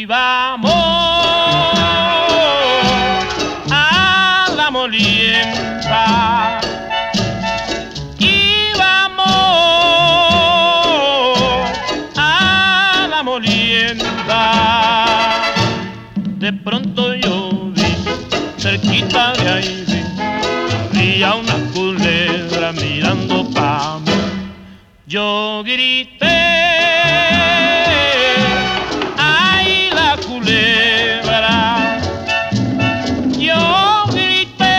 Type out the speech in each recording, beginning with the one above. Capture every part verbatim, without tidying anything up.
Y vamos a la molienda. Y vamos a la molienda. De pronto yo vi, cerquita de ahí vi, había una culebra mirando pa' mí. Yo grité, ¡ay, la culebra! Yo grité,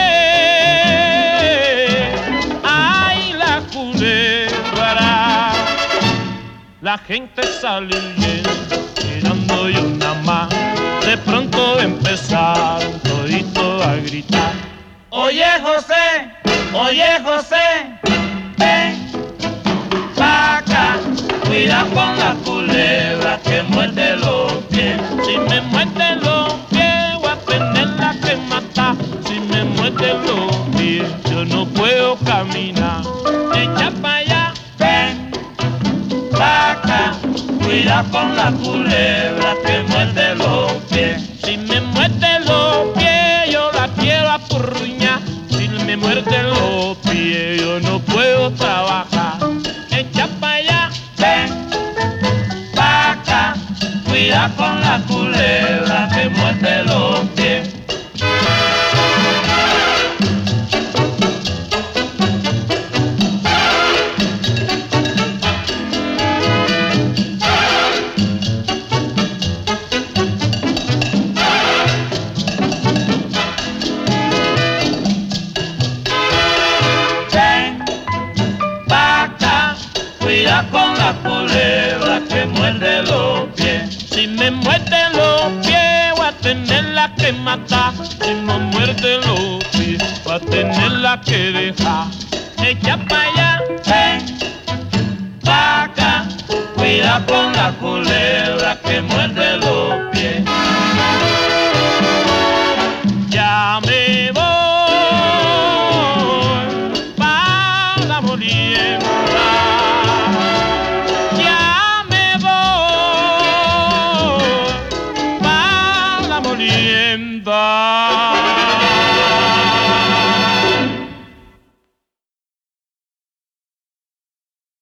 ¡ay, la culebra! La gente salió huyendo, mirando yo nada más. De pronto empezaron toditos a gritar: Oye José, oye José, ven pa' acá, cuida con la culebra que muerde los pies. Si me muerde los pies voy a tenerla que matar. Si me muerde los pies yo no puedo caminar. Echa pa' allá, ven pa' acá, cuida con la culebra que muerde los pies. si me muerde los pies yo la quiero apurruñar. Si me muerde los pies yo no puedo trabajar. Echa pa' allá, Ven pa' acá, cuida con la culebra que muerde los pies. Ven pa' acá, cuida con la culebra que muerde los pies. si me muerde los pies voy a tenerla que matar. Si me muerde los pies voy a tenerla que dejar. Echa pa' allá, Ven pa' acá, cuida con la culebra que muerde los pies. ya me voy pa' la molienda. Ya me voy pa' la molienda.